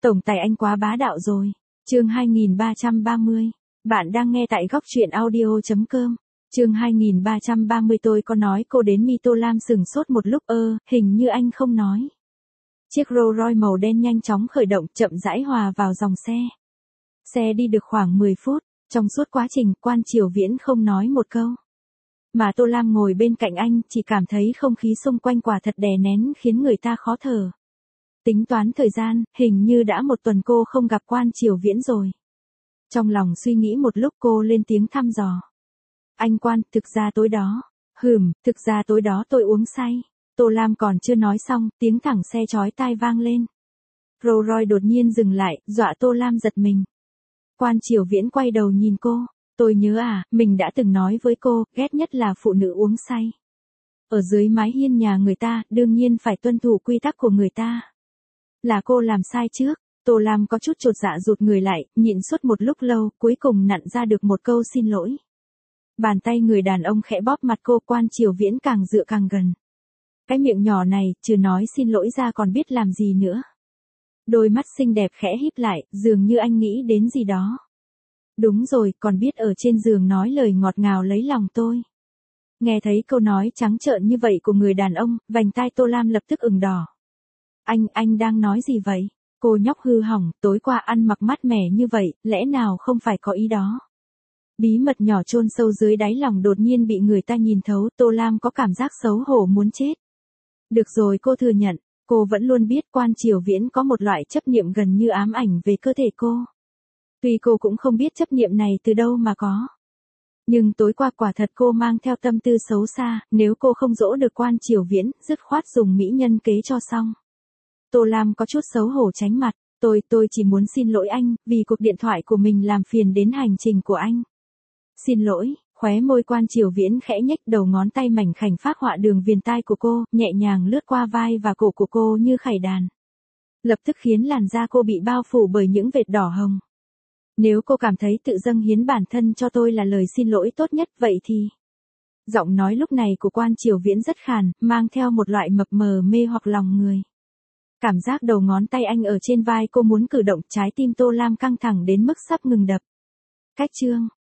Tổng tài anh quá bá đạo rồi. Chương 2330. Bạn đang nghe tại góc truyện audio.com. Chương 2330 tôi có nói cô đến Mi Tô Lam sừng sốt một lúc hình như anh không nói. Chiếc Rolls Royce màu đen nhanh chóng khởi động chậm rãi hòa vào dòng xe. Xe đi được khoảng 10 phút, trong suốt quá trình Quan Triều Viễn không nói một câu. Mà Tô Lam ngồi bên cạnh anh chỉ cảm thấy không khí xung quanh quả thật đè nén khiến người ta khó thở. Tính toán thời gian, hình như đã một tuần cô không gặp Quan Triều Viễn rồi. Trong lòng suy nghĩ một lúc cô lên tiếng thăm dò. Anh Quan, thực ra tối đó. Thực ra tối đó tôi uống say. Tô Lam còn chưa nói xong, tiếng thẳng xe chói tai vang lên. Rolls Royce đột nhiên dừng lại, dọa Tô Lam giật mình. Quan Triều Viễn quay đầu nhìn cô. Tôi nhớ mình đã từng nói với cô, ghét nhất là phụ nữ uống say. Ở dưới mái hiên nhà người ta, đương nhiên phải tuân thủ quy tắc của người ta. Là cô làm sai trước. Tô Lam có chút chột dạ rụt người lại, nhịn suốt một lúc lâu, cuối cùng nặn ra được một câu xin lỗi. Bàn tay người đàn ông khẽ bóp mặt cô. Quan Triều Viễn càng dựa càng gần. Cái miệng nhỏ này, trừ nói xin lỗi ra còn biết làm gì nữa. Đôi mắt xinh đẹp khẽ híp lại, dường như anh nghĩ đến gì đó. Đúng rồi, còn biết ở trên giường nói lời ngọt ngào lấy lòng tôi. Nghe thấy câu nói trắng trợn như vậy của người đàn ông, vành tai Tô Lam lập tức ửng đỏ. Anh đang nói gì vậy? Cô nhóc hư hỏng, tối qua ăn mặc mát mẻ như vậy, lẽ nào không phải có ý đó? Bí mật nhỏ chôn sâu dưới đáy lòng đột nhiên bị người ta nhìn thấu, Tô Lam có cảm giác xấu hổ muốn chết. Được rồi, cô thừa nhận, cô vẫn luôn biết Quan Triều Viễn có một loại chấp niệm gần như ám ảnh về cơ thể cô. Tuy cô cũng không biết chấp niệm này từ đâu mà có. Nhưng tối qua quả thật cô mang theo tâm tư xấu xa, nếu cô không dỗ được Quan Triều Viễn, dứt khoát dùng mỹ nhân kế cho xong. Tô Lam có chút xấu hổ tránh mặt, tôi chỉ muốn xin lỗi anh, vì cuộc điện thoại của mình làm phiền đến hành trình của anh. Xin lỗi, khóe môi Quan Triều Viễn khẽ nhếch, đầu ngón tay mảnh khảnh phác họa đường viền tai của cô, nhẹ nhàng lướt qua vai và cổ của cô như khải đàn. Lập tức khiến làn da cô bị bao phủ bởi những vệt đỏ hồng. Nếu cô cảm thấy tự dâng hiến bản thân cho tôi là lời xin lỗi tốt nhất vậy thì... Giọng nói lúc này của Quan Triều Viễn rất khàn, mang theo một loại mập mờ mê hoặc lòng người. Cảm giác đầu ngón tay anh ở trên vai cô muốn cử động, trái tim Tô Lam căng thẳng đến mức sắp ngừng đập. Cách chương,